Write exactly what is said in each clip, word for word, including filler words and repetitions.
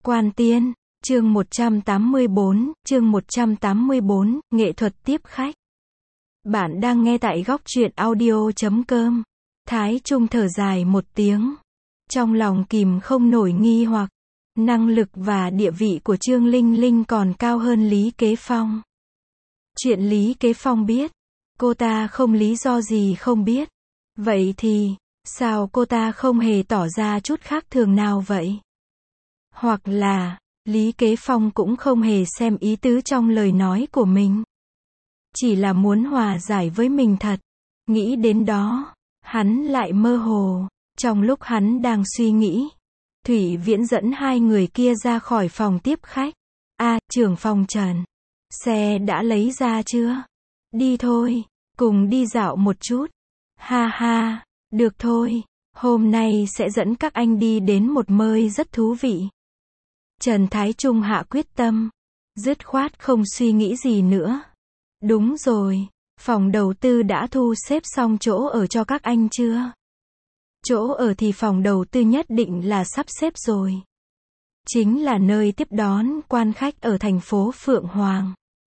Quan Tiên, chương một trăm tám mươi bốn, chương một trăm tám mươi bốn, nghệ thuật tiếp khách. Bạn đang nghe tại góc truyện audio chấm com. Thái Trung thở dài một tiếng. Trong lòng kìm không nổi nghi hoặc, năng lực và địa vị của Trương Linh Linh còn cao hơn Lý Kế Phong. Chuyện Lý Kế Phong biết, cô ta không lý do gì không biết. Vậy thì, sao cô ta không hề tỏ ra chút khác thường nào vậy? Hoặc là, Lý Kế Phong cũng không hề xem ý tứ trong lời nói của mình. Chỉ là muốn hòa giải với mình thật. Nghĩ đến đó, hắn lại mơ hồ. Trong lúc hắn đang suy nghĩ, Thủy Viễn dẫn hai người kia ra khỏi phòng tiếp khách. A, trưởng phòng Trần. Xe đã lấy ra chưa? Đi thôi, cùng đi dạo một chút. Ha ha, được thôi, hôm nay sẽ dẫn các anh đi đến một nơi rất thú vị. Trần Thái Trung hạ quyết tâm, dứt khoát không suy nghĩ gì nữa. Đúng rồi, phòng đầu tư đã thu xếp xong chỗ ở cho các anh chưa? Chỗ ở thì phòng đầu tư nhất định là sắp xếp rồi. Chính là nơi tiếp đón quan khách ở thành phố Phượng Hoàng.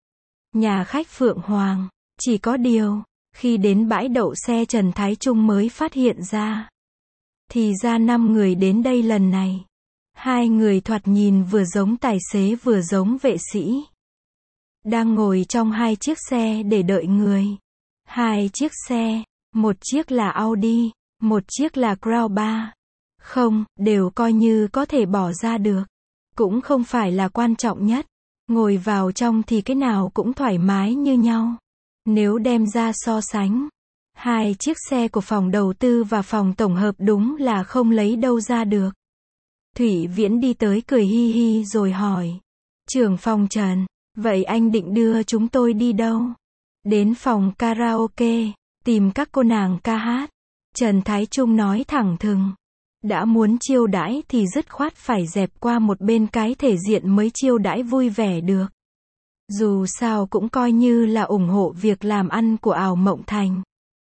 Nhà khách Phượng Hoàng, chỉ có điều, khi đến bãi đậu xe Trần Thái Trung mới phát hiện ra. Thì ra năm người đến đây lần này. Hai người thoạt nhìn vừa giống tài xế vừa giống vệ sĩ. Đang ngồi trong hai chiếc xe để đợi người. Hai chiếc xe, một chiếc là Audi, một chiếc là Crown ba. Không, đều coi như có thể bỏ ra được. Cũng không phải là quan trọng nhất. Ngồi vào trong thì cái nào cũng thoải mái như nhau. Nếu đem ra so sánh, hai chiếc xe của phòng đầu tư và phòng tổng hợp đúng là không lấy đâu ra được. Thủy Viễn đi tới cười hi hi rồi hỏi. Trưởng phòng Trần, vậy anh định đưa chúng tôi đi đâu? Đến phòng karaoke, tìm các cô nàng ca hát. Trần Thái Trung nói thẳng thừng. Đã muốn chiêu đãi thì dứt khoát phải dẹp qua một bên cái thể diện mới chiêu đãi vui vẻ được. Dù sao cũng coi như là ủng hộ việc làm ăn của Ảo Mộng Thành.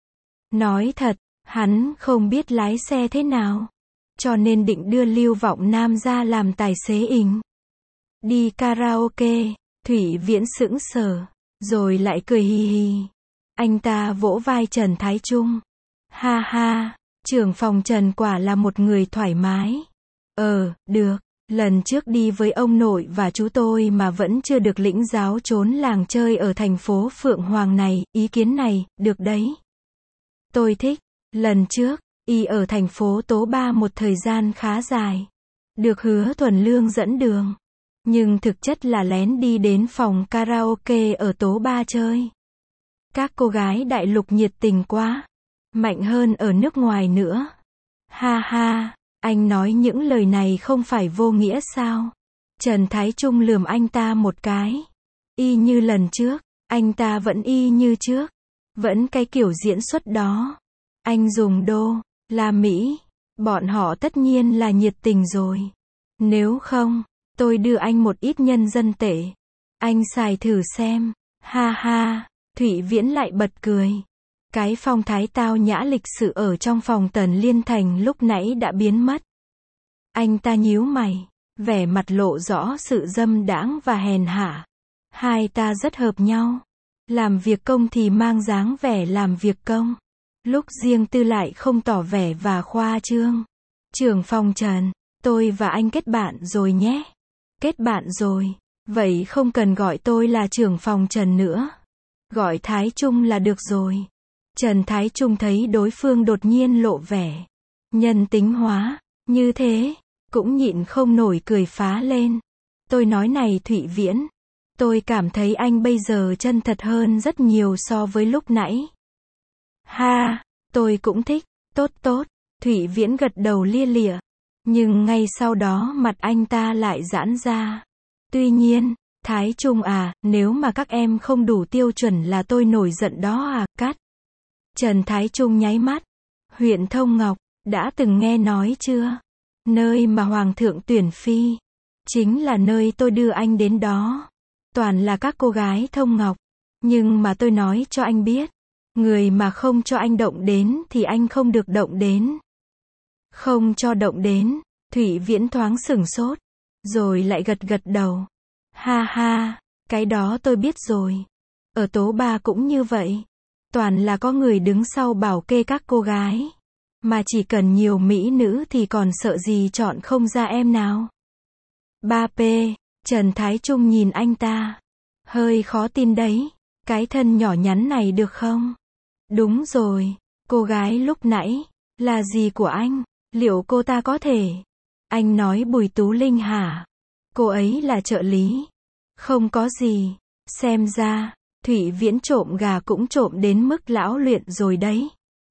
Nói thật, hắn không biết lái xe thế nào. Cho nên định đưa Lưu Vọng Nam ra làm tài xế ình. Đi karaoke, Thủy Viễn sững sờ, rồi lại cười hi hi. Anh ta vỗ vai Trần Thái Trung. Ha ha, trưởng phòng Trần quả là một người thoải mái. Ờ, được, lần trước đi với ông nội và chú tôi mà vẫn chưa được lĩnh giáo trốn làng chơi ở thành phố Phượng Hoàng này, ý kiến này, được đấy. Tôi thích, lần trước, y ở thành phố Tố Ba một thời gian khá dài. Được Hứa Thuần Lương dẫn đường. Nhưng thực chất là lén đi đến phòng karaoke ở Tố Ba chơi. Các cô gái đại lục nhiệt tình quá. Mạnh hơn ở nước ngoài nữa. Ha ha, anh nói những lời này không phải vô nghĩa sao? Trần Thái Trung lườm anh ta một cái. Y như lần trước, anh ta vẫn y như trước. Vẫn cái kiểu diễn xuất đó. Anh dùng đô la Mỹ, bọn họ tất nhiên là nhiệt tình rồi. Nếu không, tôi đưa anh một ít nhân dân tệ. Anh xài thử xem. Ha ha, Thủy Viễn lại bật cười. Cái phong thái tao nhã lịch sự ở trong phòng Tần Liên Thành lúc nãy đã biến mất. Anh ta nhíu mày, vẻ mặt lộ rõ sự dâm đãng và hèn hạ. Hai ta rất hợp nhau. Làm việc công thì mang dáng vẻ làm việc công. Lúc riêng tư lại không tỏ vẻ và khoa trương. Trưởng phòng Trần, tôi và anh kết bạn rồi nhé. Kết bạn rồi, vậy không cần gọi tôi là trưởng phòng Trần nữa. Gọi Thái Trung là được rồi. Trần Thái Trung thấy đối phương đột nhiên lộ vẻ nhân tính hóa, như thế, cũng nhịn không nổi cười phá lên. Tôi nói này Thủy Viễn, tôi cảm thấy anh bây giờ chân thật hơn rất nhiều so với lúc nãy. Ha, tôi cũng thích, tốt tốt, Thủy Viễn gật đầu lia lịa. Nhưng ngay sau đó mặt anh ta lại giãn ra. Tuy nhiên, Thái Trung à, nếu mà các em không đủ tiêu chuẩn là tôi nổi giận đó à, cắt. Trần Thái Trung nháy mắt. Huyện Thông Ngọc, đã từng nghe nói chưa? Nơi mà Hoàng thượng tuyển phi. Chính là nơi tôi đưa anh đến đó. Toàn là các cô gái Thông Ngọc. Nhưng mà tôi nói cho anh biết. Người mà không cho anh động đến thì anh không được động đến. Không cho động đến. Thủy Viễn thoáng sửng sốt. rồi lại gật gật đầu. Ha ha, cái đó tôi biết rồi. Ở tố ba cũng như vậy. Toàn là có người đứng sau bảo kê các cô gái. Mà chỉ cần nhiều mỹ nữ thì còn sợ gì chọn không ra em nào. ba P, Trần Thái Trung nhìn anh ta. Hơi khó tin đấy. Cái thân nhỏ nhắn này được không? Đúng rồi, cô gái lúc nãy, là gì của anh? Liệu cô ta có thể? Anh nói Bùi Tú Linh hả? Cô ấy là trợ lý. Không có gì. Xem ra, Thụy Viễn trộm gà cũng trộm đến mức lão luyện rồi đấy.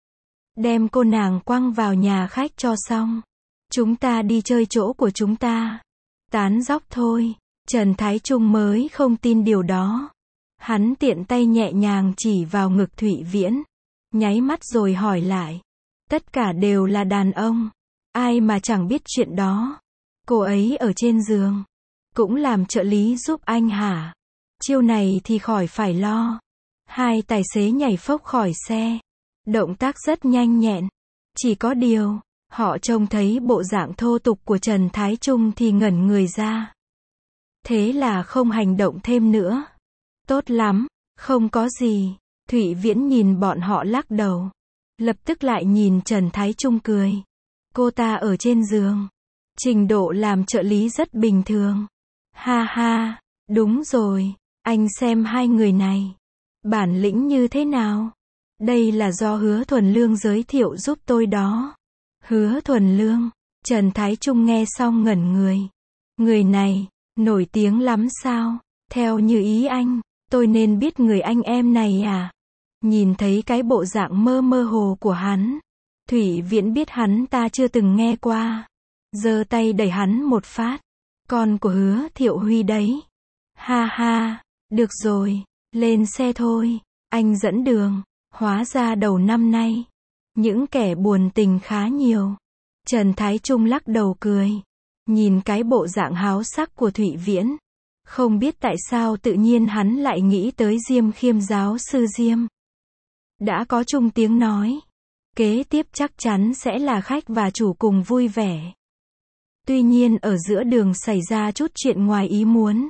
Đem cô nàng quăng vào nhà khách cho xong. Chúng ta đi chơi chỗ của chúng ta. Tán dóc thôi. Trần Thái Trung mới không tin điều đó. Hắn tiện tay nhẹ nhàng chỉ vào ngực Thụy Viễn. Nháy mắt rồi hỏi lại. Tất cả đều là đàn ông. Ai mà chẳng biết chuyện đó. Cô ấy ở trên giường. Cũng làm trợ lý giúp anh hả? Chiêu này thì khỏi phải lo. Hai tài xế nhảy phốc khỏi xe. Động tác rất nhanh nhẹn. Chỉ có điều, họ trông thấy bộ dạng thô tục của Trần Thái Trung thì ngẩn người ra. Thế là không hành động thêm nữa. Tốt lắm, không có gì. Thụy Viễn nhìn bọn họ lắc đầu. Lập tức lại nhìn Trần Thái Trung cười. Cô ta ở trên giường. Trình độ làm trợ lý rất bình thường. Ha ha, đúng rồi. Anh xem hai người này. Bản lĩnh như thế nào? Đây là do Hứa Thuần Lương giới thiệu giúp tôi đó. Hứa Thuần Lương. Trần Thái Trung nghe xong ngẩn người. Người này, nổi tiếng lắm sao? Theo như ý anh, tôi nên biết người anh em này à? Nhìn thấy cái bộ dạng mơ mơ hồ của hắn. Thụy Viễn biết hắn ta chưa từng nghe qua. Giơ tay đẩy hắn một phát. Con của Hứa Thiệu Huy đấy. Ha ha, được rồi, lên xe thôi. Anh dẫn đường. Hóa ra đầu năm nay, những kẻ buồn tình khá nhiều. Trần Thái Trung lắc đầu cười. Nhìn cái bộ dạng háo sắc của Thụy Viễn. Không biết tại sao tự nhiên hắn lại nghĩ tới Diêm Khiêm giáo sư Diêm. Đã có chung tiếng nói. Kế tiếp chắc chắn sẽ là khách và chủ cùng vui vẻ. Tuy nhiên ở giữa đường xảy ra chút chuyện ngoài ý muốn.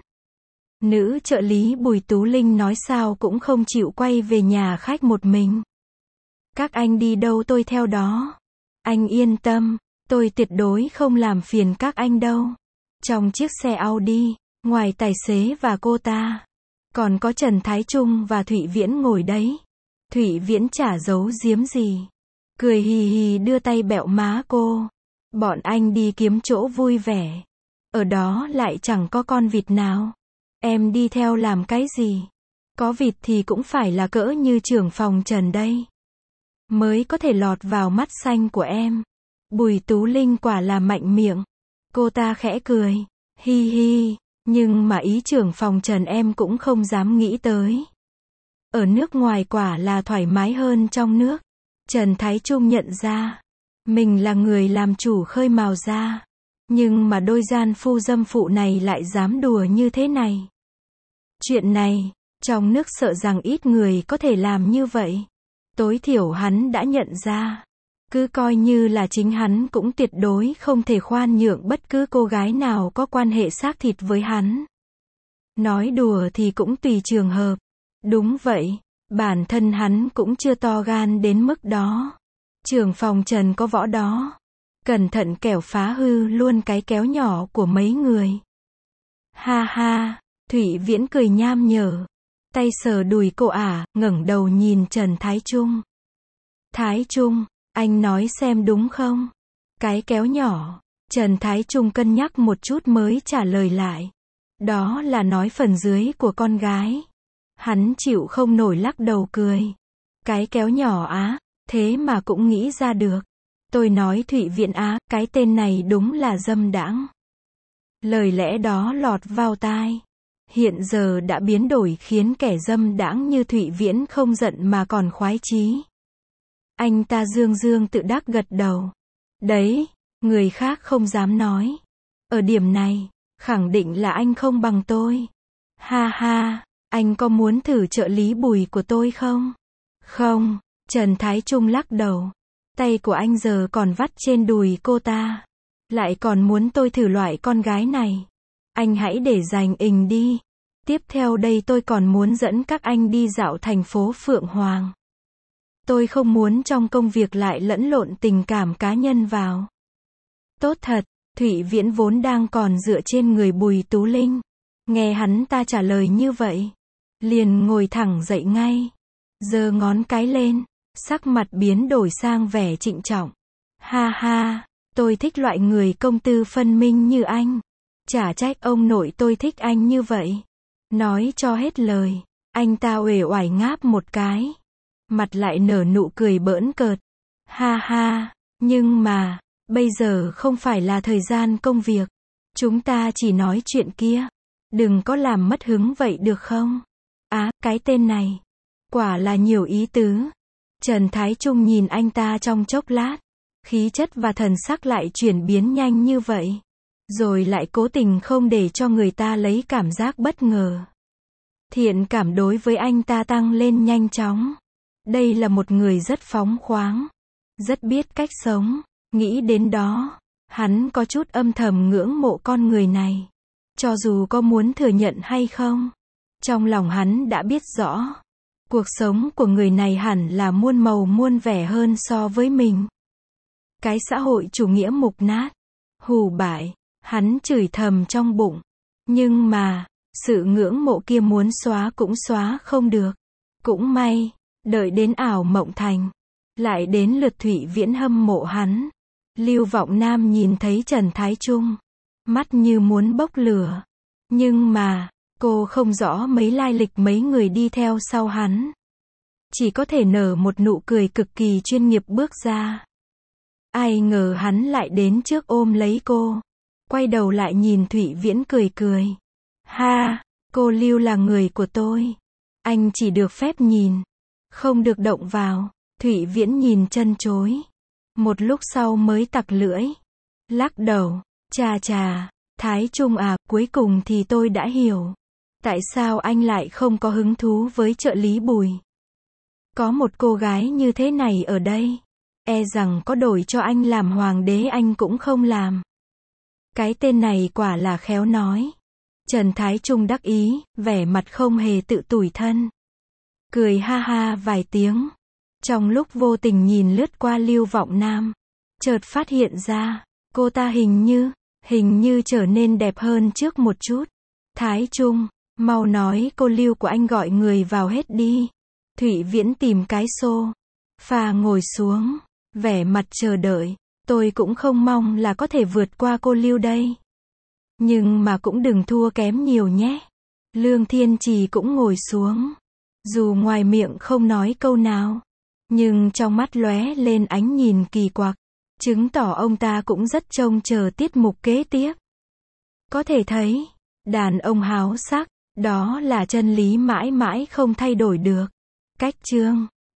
Nữ trợ lý Bùi Tú Linh nói sao cũng không chịu quay về nhà khách một mình. Các anh đi đâu tôi theo đó. Anh yên tâm, tôi tuyệt đối không làm phiền các anh đâu. Trong chiếc xe Audi, ngoài tài xế và cô ta, còn có Trần Thái Trung và Thụy Viễn ngồi đấy. Thụy Viễn chả giấu giếm gì. Cười hì hì đưa tay bẹo má cô. Bọn anh đi kiếm chỗ vui vẻ. Ở đó lại chẳng có con vịt nào. Em đi theo làm cái gì? Có vịt thì cũng phải là cỡ như trưởng phòng Trần đây. Mới có thể lọt vào mắt xanh của em. Bùi Tú Linh quả là mạnh miệng. Cô ta khẽ cười. Hi hi, nhưng mà ý trưởng phòng Trần em cũng không dám nghĩ tới. Ở nước ngoài quả là thoải mái hơn trong nước. Trần Thái Trung nhận ra. Mình là người làm chủ khơi mào ra. Nhưng mà đôi gian phu dâm phụ này lại dám đùa như thế này. Chuyện này, trong nước sợ rằng ít người có thể làm như vậy. Tối thiểu hắn đã nhận ra. Cứ coi như là chính hắn cũng tuyệt đối không thể khoan nhượng bất cứ cô gái nào có quan hệ xác thịt với hắn. Nói đùa thì cũng tùy trường hợp. Đúng vậy, bản thân hắn cũng chưa to gan đến mức đó. Trưởng phòng Trần có võ đó. Cẩn thận kẻo phá hư luôn cái kéo nhỏ của mấy người. Ha ha, Thụy Viễn cười nham nhở. Tay sờ đùi cô ả, ngẩng đầu nhìn Trần Thái Trung. Thái Trung, anh nói xem đúng không? Cái kéo nhỏ. Trần Thái Trung cân nhắc một chút mới trả lời lại. Đó là nói phần dưới của con gái. Hắn chịu không nổi lắc đầu cười. Cái kéo nhỏ á, thế mà cũng nghĩ ra được. Tôi nói Thụy Viễn á, cái tên này đúng là dâm đãng. Lời lẽ đó lọt vào tai. Hiện giờ đã biến đổi khiến kẻ dâm đãng như Thụy Viễn không giận mà còn khoái chí. Anh ta dương dương tự đắc gật đầu. Đấy, người khác không dám nói. Ở điểm này, khẳng định là anh không bằng tôi. Ha ha, anh có muốn thử trợ lý Bùi của tôi không? Không, Trần Thái Trung lắc đầu. Tay của anh giờ còn vắt trên đùi cô ta. Lại còn muốn tôi thử loại con gái này. Anh hãy để dành ình đi. Tiếp theo đây tôi còn muốn dẫn các anh đi dạo thành phố Phượng Hoàng. Tôi không muốn trong công việc lại lẫn lộn tình cảm cá nhân vào. Tốt thật, Thụy Viễn vốn đang còn dựa trên người Bùi Tú Linh. Nghe hắn ta trả lời như vậy, liền ngồi thẳng dậy ngay, giơ ngón cái lên, sắc mặt biến đổi sang vẻ trịnh trọng. Ha ha, tôi thích loại người công tư phân minh như anh. Chả trách ông nội tôi thích anh như vậy. Nói cho hết lời, anh ta uể oải ngáp một cái, mặt lại nở nụ cười bỡn cợt. Ha ha, nhưng mà, bây giờ không phải là thời gian công việc. Chúng ta chỉ nói chuyện kia. Đừng có làm mất hứng vậy được không? Á, cái tên này, quả là nhiều ý tứ. Trần Thái Trung nhìn anh ta trong chốc lát, khí chất và thần sắc lại chuyển biến nhanh như vậy. Rồi lại cố tình không để cho người ta lấy cảm giác bất ngờ. Thiện cảm đối với anh ta tăng lên nhanh chóng. Đây là một người rất phóng khoáng, rất biết cách sống. Nghĩ đến đó, hắn có chút âm thầm ngưỡng mộ con người này. Cho dù có muốn thừa nhận hay không, trong lòng hắn đã biết rõ, cuộc sống của người này hẳn là muôn màu muôn vẻ hơn so với mình. Cái xã hội chủ nghĩa mục nát, hù bại, hắn chửi thầm trong bụng. Nhưng mà, sự ngưỡng mộ kia muốn xóa cũng xóa không được. Cũng may, đợi đến ảo mộng thành, lại đến lượt Thụy Viễn hâm mộ hắn. Lưu Vọng Nam nhìn thấy Trần Thái Trung, mắt như muốn bốc lửa. Nhưng mà, cô không rõ mấy lai lịch mấy người đi theo sau hắn. Chỉ có thể nở một nụ cười cực kỳ chuyên nghiệp bước ra. Ai ngờ hắn lại đến trước ôm lấy cô. Quay đầu lại nhìn Thụy Viễn cười cười. Ha, cô Lưu là người của tôi. Anh chỉ được phép nhìn, không được động vào. Thụy Viễn nhìn chân chối. Một lúc sau mới tặc lưỡi. Lắc đầu. Chà chà, Thái Trung à, cuối cùng thì tôi đã hiểu. Tại sao anh lại không có hứng thú với trợ lý Bùi? Có một cô gái như thế này ở đây, e rằng có đổi cho anh làm hoàng đế anh cũng không làm. Cái tên này quả là khéo nói. Trần Thái Trung đắc ý, vẻ mặt không hề tự tủi thân. Cười ha ha vài tiếng. Trong lúc vô tình nhìn lướt qua Lưu Vọng Nam, chợt phát hiện ra, cô ta hình như, hình như trở nên đẹp hơn trước một chút. Thái Trung, mau nói cô Lưu của anh gọi người vào hết đi. Thụy Viễn tìm cái xô phà ngồi xuống, vẻ mặt chờ đợi. Tôi cũng không mong là có thể vượt qua cô Lưu đây. Nhưng mà cũng đừng thua kém nhiều nhé. Lương Thiên Trì cũng ngồi xuống. Dù ngoài miệng không nói câu nào, nhưng trong mắt lóe lên ánh nhìn kỳ quặc, chứng tỏ ông ta cũng rất trông chờ tiết mục kế tiếp. Có thể thấy, đàn ông háo sắc, đó là chân lý mãi mãi không thay đổi được. Cách chương